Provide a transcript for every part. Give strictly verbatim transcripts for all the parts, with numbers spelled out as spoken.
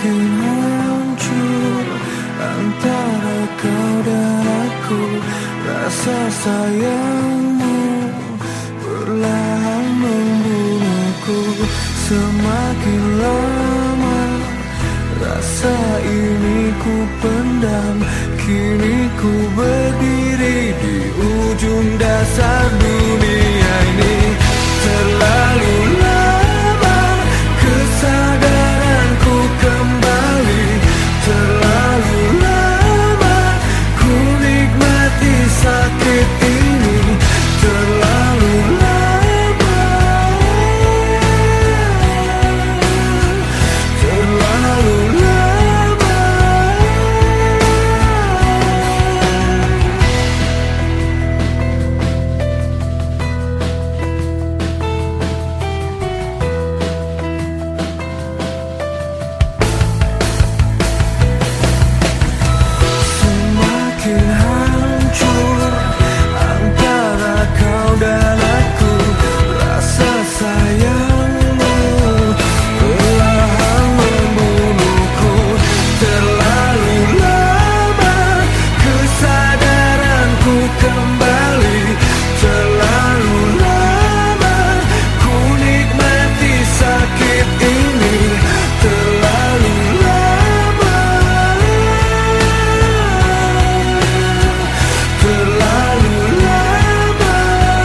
Semakin hancur antara kau dan aku, rasa sayangmu perlahan membunuhku. Semakin lama rasa ini ku pendam, kini ku berdiri di ujung dasar dunia ini. Terlalu lama kesadaranku kembali, terlalu lama ku nikmati sakit ini. Terlalu lama, terlalu lama. Semakin hancur antara kau dan aku, rasa sayangmu perlahan membunuhku. Terlalu lama kesadaranku kembali, terlalu lama ku nikmati sakit ini. Terlalu lama, terlalu lama.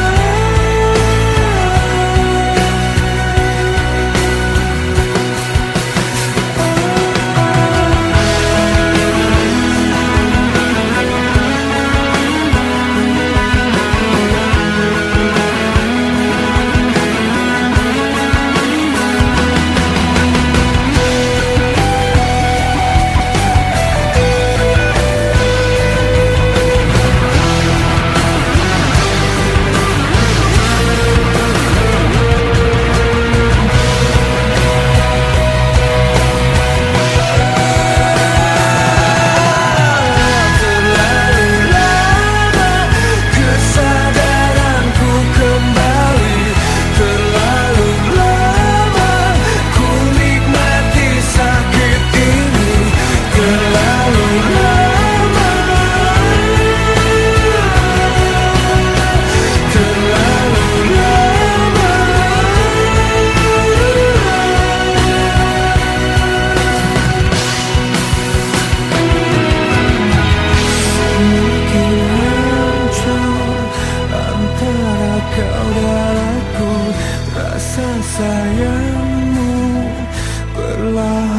Kesadaranku kembali, terlalu lama ku nikmati sakit ini. Terlalu lama, terlalu lama. Semakin hancur antara kau dan aku, rasa sayangmu perlahan